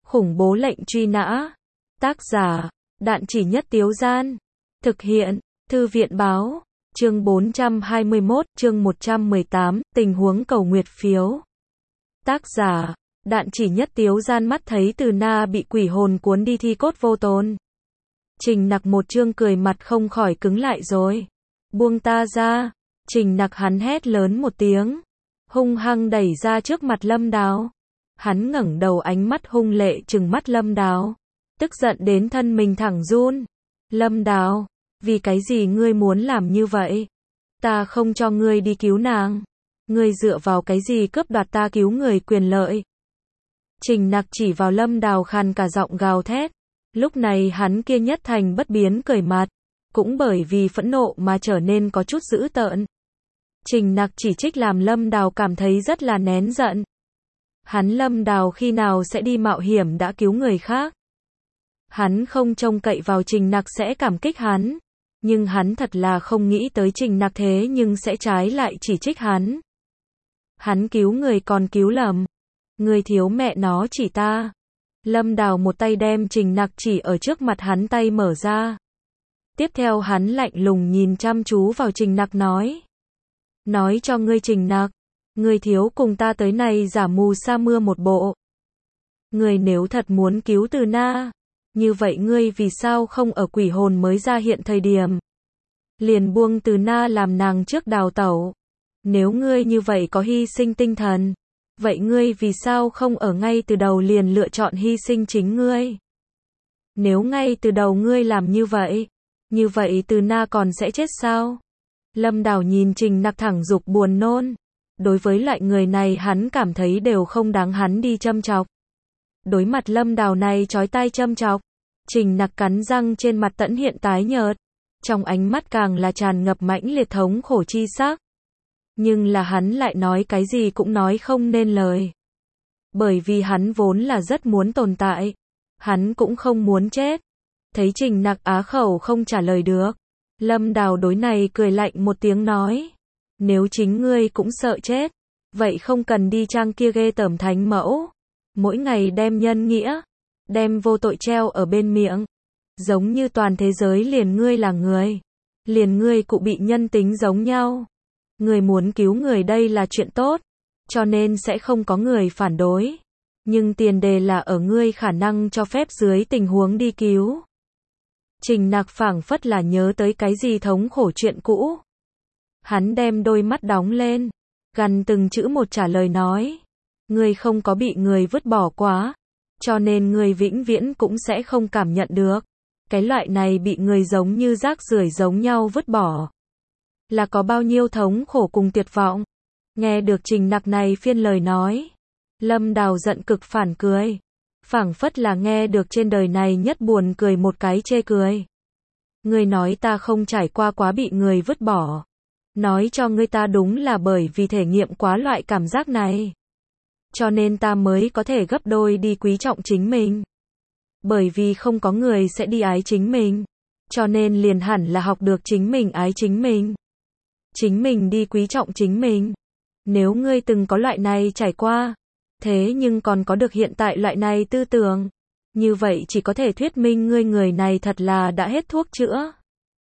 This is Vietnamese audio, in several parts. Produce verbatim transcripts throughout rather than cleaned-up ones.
Khủng bố lệnh truy nã. Tác giả, Đạn Chỉ Nhất Tiếu Gian. Thực hiện, Thư viện báo. Chương bốn trăm hai mươi mốt, chương một trăm mười tám, tình huống cầu nguyệt phiếu. Tác giả, Đạn Chỉ Nhất Tiếu Gian. Mắt thấy Từ Na bị quỷ hồn cuốn đi thi cốt vô tồn. Trình Nặc một chương cười mặt không khỏi cứng lại rồi. Buông ta ra. Trình Nặc hắn hét lớn một tiếng, hung hăng đẩy ra trước mặt Lâm Đào. Hắn ngẩng đầu, ánh mắt hung lệ trừng mắt Lâm Đào, tức giận đến thân mình thẳng run. Lâm Đào, vì cái gì ngươi muốn làm như vậy? Ta không cho ngươi đi cứu nàng. Ngươi dựa vào cái gì cướp đoạt ta cứu người quyền lợi? Trình Nặc chỉ vào Lâm Đào khàn cả giọng gào thét. Lúc này hắn kia nhất thành bất biến cười mặt, cũng bởi vì phẫn nộ mà trở nên có chút dữ tợn. Trình Nặc chỉ trích làm Lâm Đào cảm thấy rất là nén giận. Hắn Lâm Đào khi nào sẽ đi mạo hiểm đã cứu người khác? Hắn không trông cậy vào Trình Nặc sẽ cảm kích hắn, nhưng hắn thật là không nghĩ tới Trình Nặc thế nhưng sẽ trái lại chỉ trích hắn. Hắn cứu người còn cứu lầm. Người thiếu mẹ nó chỉ ta. Lâm Đào một tay đem Trình Nặc chỉ ở trước mặt hắn tay mở ra. Tiếp theo hắn lạnh lùng nhìn chăm chú vào Trình Nặc nói. Nói cho ngươi Trình Nặc, ngươi thiếu cùng ta tới này giả mù sa mưa một bộ. Ngươi nếu thật muốn cứu Từ Na, như vậy ngươi vì sao không ở quỷ hồn mới ra hiện thời điểm liền buông Từ Na làm nàng trước đào tẩu? Nếu ngươi như vậy có hy sinh tinh thần, vậy ngươi vì sao không ở ngay từ đầu liền lựa chọn hy sinh chính ngươi? Nếu ngay từ đầu ngươi làm như vậy, như vậy Từ Na còn sẽ chết sao? Lâm Đào nhìn Trình Nặc thẳng dục buồn nôn. Đối với loại người này hắn cảm thấy đều không đáng hắn đi châm chọc. Đối mặt Lâm Đào này chói tai châm chọc, Trình Nặc cắn răng trên mặt tẫn hiện tái nhợt, trong ánh mắt càng là tràn ngập mãnh liệt thống khổ chi sắc. Nhưng là hắn lại nói cái gì cũng nói không nên lời. Bởi vì hắn vốn là rất muốn tồn tại, hắn cũng không muốn chết. Thấy Trình Nặc á khẩu không trả lời được, Lâm Đào đối này cười lạnh một tiếng nói. Nếu chính ngươi cũng sợ chết, vậy không cần đi trang kia ghê tởm thánh mẫu. Mỗi ngày đem nhân nghĩa, đem vô tội treo ở bên miệng. Giống như toàn thế giới liền ngươi là người. Liền ngươi cũng bị nhân tính giống nhau. Người muốn cứu người đây là chuyện tốt, cho nên sẽ không có người phản đối. Nhưng tiền đề là ở ngươi khả năng cho phép dưới tình huống đi cứu. Trình Nặc phảng phất là nhớ tới cái gì thống khổ chuyện cũ. Hắn đem đôi mắt đóng lên, gần từng chữ một trả lời nói. Ngươi không có bị người vứt bỏ quá, cho nên ngươi vĩnh viễn cũng sẽ không cảm nhận được. Cái loại này bị người giống như rác rưởi giống nhau vứt bỏ là có bao nhiêu thống khổ cùng tuyệt vọng. Nghe được Trình Nặc này phiên lời nói, Lâm Đào giận cực phản cười. Phảng phất là nghe được trên đời này nhất buồn cười một cái chê cười. Ngươi nói ta không trải qua quá bị người vứt bỏ. Nói cho ngươi ta đúng là bởi vì thể nghiệm quá loại cảm giác này. Cho nên ta mới có thể gấp đôi đi quý trọng chính mình. Bởi vì không có người sẽ đi ái chính mình. Cho nên liền hẳn là học được chính mình ái chính mình. Chính mình đi quý trọng chính mình. Nếu ngươi từng có loại này trải qua, thế nhưng còn có được hiện tại loại này tư tưởng, như vậy chỉ có thể thuyết minh ngươi người này thật là đã hết thuốc chữa.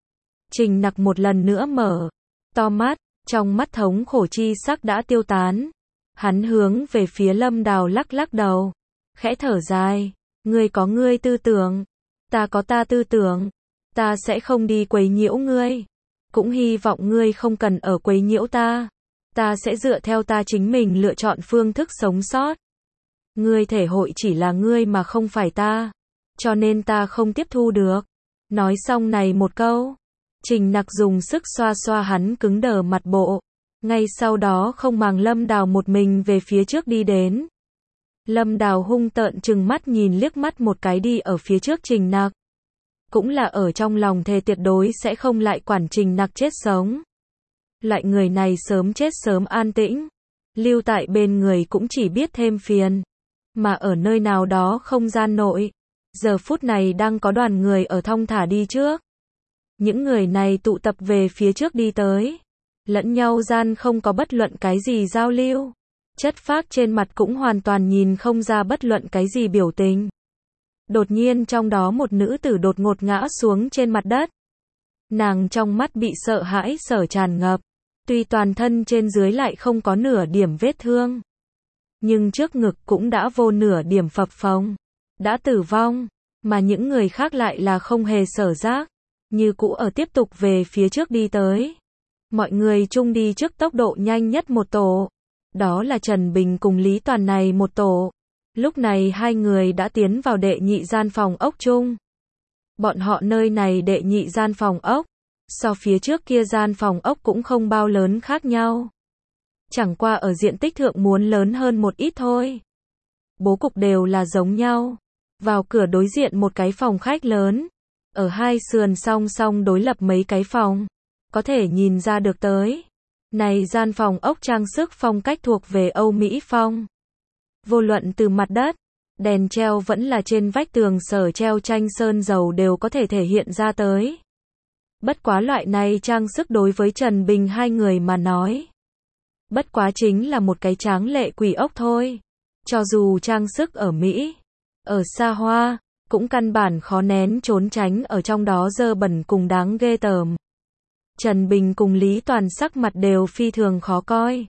Trình Nặc một lần nữa mở to mắt, trong mắt thống khổ chi sắc đã tiêu tán. Hắn hướng về phía Lâm Đào lắc lắc đầu, khẽ thở dài. Ngươi có ngươi tư tưởng, ta có ta tư tưởng. Ta sẽ không đi quấy nhiễu ngươi, cũng hy vọng ngươi không cần ở quấy nhiễu ta. Ta sẽ dựa theo ta chính mình lựa chọn phương thức sống sót. Ngươi thể hội chỉ là ngươi mà không phải ta, cho nên ta không tiếp thu được. Nói xong này một câu, Trình Nặc dùng sức xoa xoa hắn cứng đờ mặt bộ. Ngay sau đó không màng Lâm Đào một mình về phía trước đi đến. Lâm Đào hung tợn trừng mắt nhìn liếc mắt một cái đi ở phía trước Trình Nặc. Cũng là ở trong lòng thề tuyệt đối sẽ không lại quản Trình Nặc chết sống. Loại người này sớm chết sớm an tĩnh, lưu tại bên người cũng chỉ biết thêm phiền. Mà ở nơi nào đó không gian nội, giờ phút này đang có đoàn người ở thong thả đi trước. Những người này tụ tập về phía trước đi tới, lẫn nhau gian không có bất luận cái gì giao lưu. Chất phác trên mặt cũng hoàn toàn nhìn không ra bất luận cái gì biểu tình. Đột nhiên trong đó một nữ tử đột ngột ngã xuống trên mặt đất. Nàng trong mắt bị sợ hãi sở tràn ngập. Tuy toàn thân trên dưới lại không có nửa điểm vết thương. Nhưng trước ngực cũng đã vô nửa điểm phập phồng. Đã tử vong. Mà những người khác lại là không hề sở giác. Như cũ ở tiếp tục về phía trước đi tới. Mọi người chung đi trước tốc độ nhanh nhất một tổ. Đó là Trần Bình cùng Lý Toàn này một tổ. Lúc này hai người đã tiến vào đệ nhị gian phòng ốc chung. Bọn họ nơi này đệ nhị gian phòng ốc. So phía trước kia gian phòng ốc cũng không bao lớn khác nhau. Chẳng qua ở diện tích thượng muốn lớn hơn một ít thôi. Bố cục đều là giống nhau. Vào cửa đối diện một cái phòng khách lớn. Ở hai sườn song song đối lập mấy cái phòng. Có thể nhìn ra được tới. Này gian phòng ốc trang sức phong cách thuộc về Âu Mỹ phong. Vô luận từ mặt đất, đèn treo vẫn là trên vách tường sở treo tranh sơn dầu đều có thể thể hiện ra tới. Bất quá loại này trang sức đối với Trần Bình hai người mà nói. Bất quá chính là một cái tráng lệ quỷ ốc thôi. Cho dù trang sức ở Mỹ, ở xa hoa, cũng căn bản khó nén trốn tránh ở trong đó dơ bẩn cùng đáng ghê tởm. Trần Bình cùng Lý Toàn sắc mặt đều phi thường khó coi.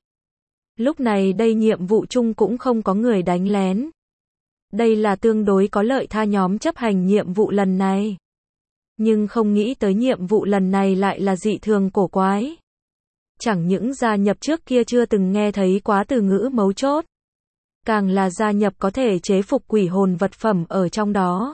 Lúc này đây nhiệm vụ chung cũng không có người đánh lén. Đây là tương đối có lợi tha nhóm chấp hành nhiệm vụ lần này. Nhưng không nghĩ tới nhiệm vụ lần này lại là dị thường cổ quái. Chẳng những gia nhập trước kia chưa từng nghe thấy quá từ ngữ mấu chốt. Càng là gia nhập có thể chế phục quỷ hồn vật phẩm ở trong đó.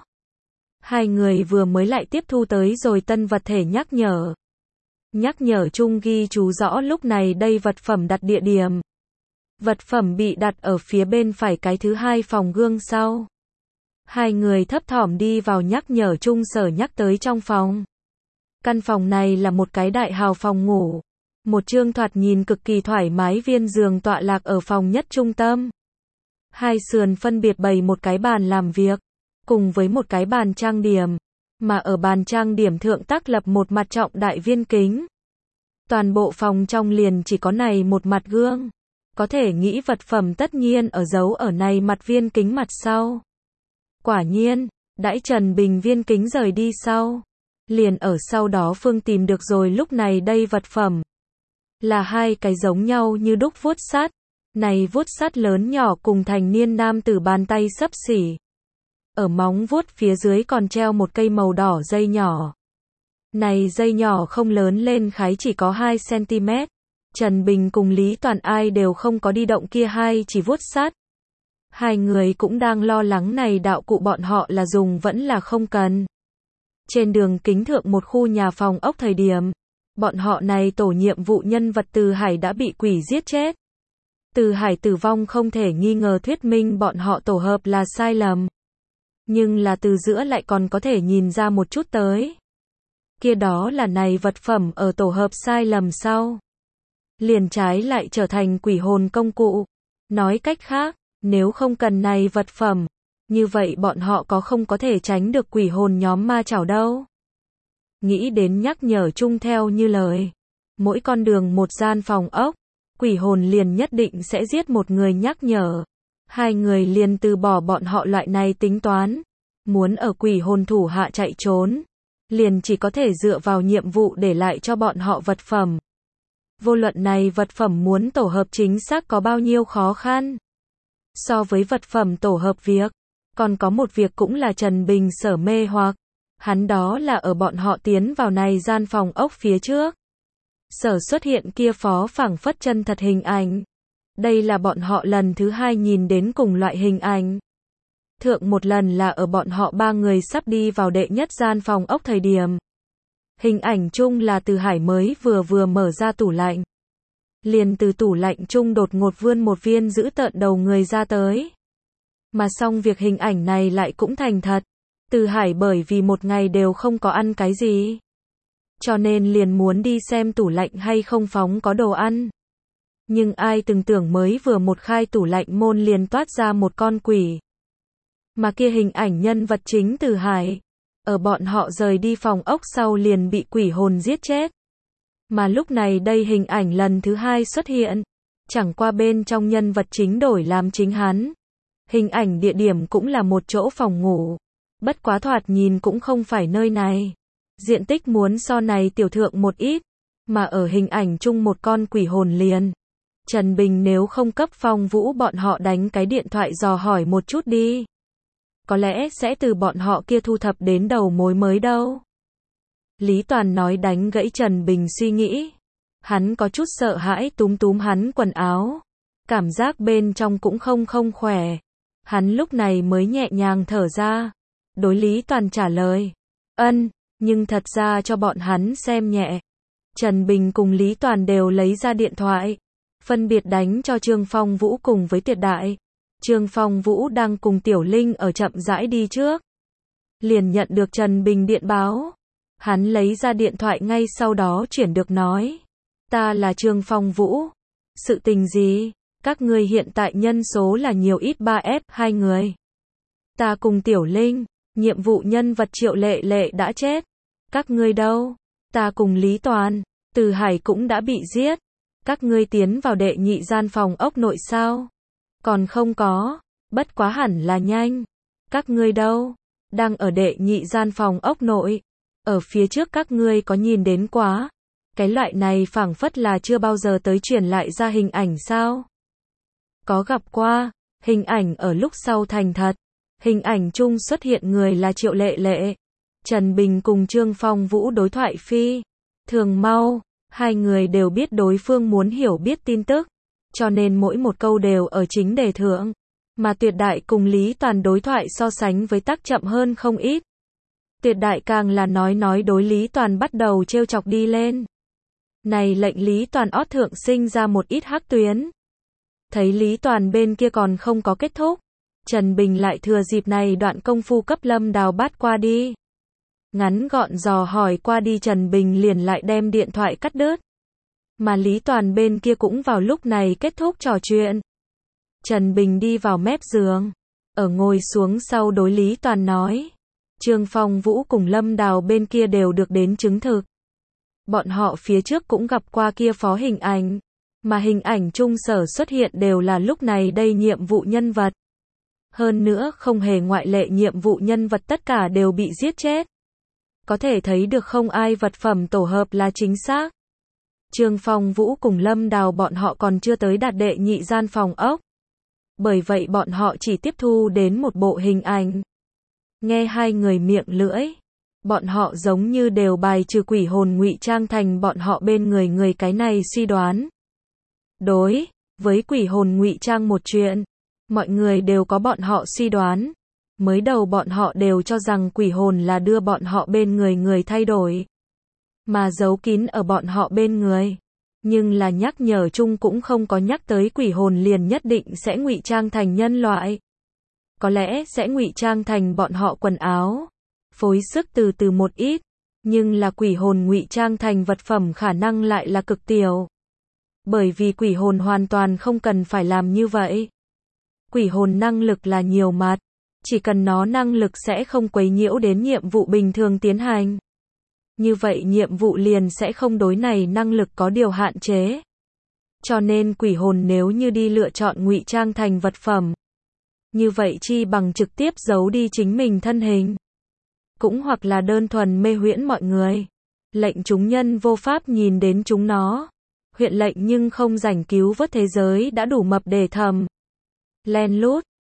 Hai người vừa mới lại tiếp thu tới rồi tân vật thể nhắc nhở. Nhắc nhở chung ghi chú rõ lúc này đây vật phẩm đặt địa điểm. Vật phẩm bị đặt ở phía bên phải cái thứ hai phòng gương sau. Hai người thấp thỏm đi vào nhắc nhở chung sở nhắc tới trong phòng. Căn phòng này là một cái đại hào phòng ngủ. Một chương thoạt nhìn cực kỳ thoải mái viên giường tọa lạc ở phòng nhất trung tâm. Hai sườn phân biệt bày một cái bàn làm việc, cùng với một cái bàn trang điểm. Mà ở bàn trang điểm thượng tác lập một mặt trọng đại viên kính. Toàn bộ phòng trong liền chỉ có này một mặt gương. Có thể nghĩ vật phẩm tất nhiên ở dấu ở này mặt viên kính mặt sau. Quả nhiên, đãi Trần Bình viên kính rời đi sau. Liền ở sau đó Phương tìm được rồi lúc này đây vật phẩm. Là hai cái giống nhau như đúc vuốt sắt. Này vuốt sắt lớn nhỏ cùng thành niên nam tử bàn tay xấp xỉ. Ở móng vuốt phía dưới còn treo một cây màu đỏ dây nhỏ. Này dây nhỏ không lớn lên khái chỉ có hai xăng-ti-mét. Trần Bình cùng Lý Toàn ai đều không có đi động kia hai chỉ vuốt sắt. Hai người cũng đang lo lắng này đạo cụ bọn họ là dùng vẫn là không cần. Trên đường kính thượng một khu nhà phòng ốc thời điểm. Bọn họ này tổ nhiệm vụ nhân vật Từ Hải đã bị quỷ giết chết. Từ Hải tử vong không thể nghi ngờ thuyết minh bọn họ tổ hợp là sai lầm. Nhưng là từ giữa lại còn có thể nhìn ra một chút tới. Kia đó là này vật phẩm ở tổ hợp sai lầm sau. Liền trái lại trở thành quỷ hồn công cụ. Nói cách khác, nếu không cần này vật phẩm, như vậy bọn họ có không có thể tránh được quỷ hồn nhóm ma chảo đâu. Nghĩ đến nhắc nhở chung theo như lời. Mỗi con đường một gian phòng ốc, quỷ hồn liền nhất định sẽ giết một người nhắc nhở. Hai người liền từ bỏ bọn họ loại này tính toán. Muốn ở quỷ hồn thủ hạ chạy trốn. Liền chỉ có thể dựa vào nhiệm vụ để lại cho bọn họ vật phẩm. Vô luận này vật phẩm muốn tổ hợp chính xác có bao nhiêu khó khăn. So với vật phẩm tổ hợp việc, còn có một việc cũng là Trần Bình sở mê hoặc. Hắn đó là ở bọn họ tiến vào này gian phòng ốc phía trước. Sở xuất hiện kia phó phảng phất chân thật hình ảnh. Đây là bọn họ lần thứ hai nhìn đến cùng loại hình ảnh. Thượng một lần là ở bọn họ ba người sắp đi vào đệ nhất gian phòng ốc thời điểm. Hình ảnh chung là Từ Hải mới vừa vừa mở ra tủ lạnh. Liền từ tủ lạnh chung đột ngột vươn một viên giữ tợn đầu người ra tới. Mà xong việc hình ảnh này lại cũng thành thật. Từ Hải bởi vì một ngày đều không có ăn cái gì. Cho nên liền muốn đi xem tủ lạnh hay không phóng có đồ ăn. Nhưng ai từng tưởng mới vừa một khai tủ lạnh môn liền toát ra một con quỷ. Mà kia hình ảnh nhân vật chính Từ Hải. Ở bọn họ rời đi phòng ốc sau liền bị quỷ hồn giết chết. Mà lúc này đây hình ảnh lần thứ hai xuất hiện. Chẳng qua bên trong nhân vật chính đổi làm chính hắn. Hình ảnh địa điểm cũng là một chỗ phòng ngủ. Bất quá thoạt nhìn cũng không phải nơi này. Diện tích muốn so này tiểu thượng một ít, mà ở hình ảnh chung một con quỷ hồn liền. Trần Bình nếu không cấp Phong Vũ bọn họ đánh cái điện thoại dò hỏi một chút đi. Có lẽ sẽ từ bọn họ kia thu thập đến đầu mối mới đâu. Lý Toàn nói đánh gãy Trần Bình suy nghĩ. Hắn có chút sợ hãi túm túm hắn quần áo. Cảm giác bên trong cũng không không khỏe. Hắn lúc này mới nhẹ nhàng thở ra. Đối Lý Toàn trả lời. Ân, nhưng thật ra cho bọn hắn xem nhẹ. Trần Bình cùng Lý Toàn đều lấy ra điện thoại. Phân biệt đánh cho Trương Phong Vũ cùng với Tuyệt Đại. Trương Phong Vũ đang cùng Tiểu Linh ở chậm rãi đi trước. Liền nhận được Trần Bình điện báo. Hắn lấy ra điện thoại ngay sau đó chuyển được nói. Ta là Trương Phong Vũ. Sự tình gì? Các ngươi hiện tại nhân số là nhiều ít ba ép hai người. Ta cùng Tiểu Linh, nhiệm vụ nhân vật Triệu Lệ Lệ đã chết. Các ngươi đâu? Ta cùng Lý Toàn, Từ Hải cũng đã bị giết. Các ngươi tiến vào đệ nhị gian phòng ốc nội sao? Còn không có, bất quá hẳn là nhanh. Các ngươi đâu? Đang ở đệ nhị gian phòng ốc nội. Ở phía trước các ngươi có nhìn đến quá. Cái loại này phảng phất là chưa bao giờ tới truyền lại ra hình ảnh sao? Có gặp qua, hình ảnh ở lúc sau thành thật. Hình ảnh chung xuất hiện người là Triệu Lệ Lệ. Trần Bình cùng Trương Phong Vũ đối thoại phi thường mau. Hai người đều biết đối phương muốn hiểu biết tin tức. Cho nên mỗi một câu đều ở chính đề thượng. Mà Tuyệt Đại cùng Lý Toàn đối thoại so sánh với tắc chậm hơn không ít. Tuyệt Đại càng là nói nói đối Lý Toàn bắt đầu trêu chọc đi lên. Này lệnh Lý Toàn ót thượng sinh ra một ít hắc tuyến. Thấy Lý Toàn bên kia còn không có kết thúc. Trần Bình lại thừa dịp này đoạn công phu cấp Lâm Đào bắt qua đi. Ngắn gọn dò hỏi qua đi Trần Bình liền lại đem điện thoại cắt đứt. Mà Lý Toàn bên kia cũng vào lúc này kết thúc trò chuyện. Trần Bình đi vào mép giường. Ở ngồi xuống sau đối Lý Toàn nói. Trương Phong Vũ cùng Lâm Đào bên kia đều được đến chứng thực. Bọn họ phía trước cũng gặp qua kia phó hình ảnh. Mà hình ảnh chung sở xuất hiện đều là lúc này đây nhiệm vụ nhân vật. Hơn nữa không hề ngoại lệ nhiệm vụ nhân vật tất cả đều bị giết chết. Có thể thấy được không ai vật phẩm tổ hợp là chính xác. Trương Phong Vũ cùng Lâm Đào bọn họ còn chưa tới đạt đệ nhị gian phòng ốc. Bởi vậy bọn họ chỉ tiếp thu đến một bộ hình ảnh. Nghe hai người miệng lưỡi. Bọn họ giống như đều bài trừ quỷ hồn ngụy trang thành bọn họ bên người người cái này suy đoán. Đối với quỷ hồn ngụy trang một chuyện, mọi người đều có bọn họ suy đoán. Mới đầu bọn họ đều cho rằng quỷ hồn là đưa bọn họ bên người người thay đổi. Mà giấu kín ở bọn họ bên người. Nhưng là nhắc nhở chung cũng không có nhắc tới quỷ hồn liền nhất định sẽ ngụy trang thành nhân loại. Có lẽ sẽ ngụy trang thành bọn họ quần áo. Phối sức từ từ một ít. Nhưng là quỷ hồn ngụy trang thành vật phẩm khả năng lại là cực tiểu. Bởi vì quỷ hồn hoàn toàn không cần phải làm như vậy. Quỷ hồn năng lực là nhiều mặt. Chỉ cần nó năng lực sẽ không quấy nhiễu đến nhiệm vụ bình thường tiến hành. Như vậy nhiệm vụ liền sẽ không đối này năng lực có điều hạn chế. Cho nên quỷ hồn nếu như đi lựa chọn ngụy trang thành vật phẩm. Như vậy chi bằng trực tiếp giấu đi chính mình thân hình. Cũng hoặc là đơn thuần mê huyễn mọi người. Lệnh chúng nhân vô pháp nhìn đến chúng nó. Huyện lệnh nhưng không rảnh cứu vớt thế giới đã đủ mập để thầm. Len lút.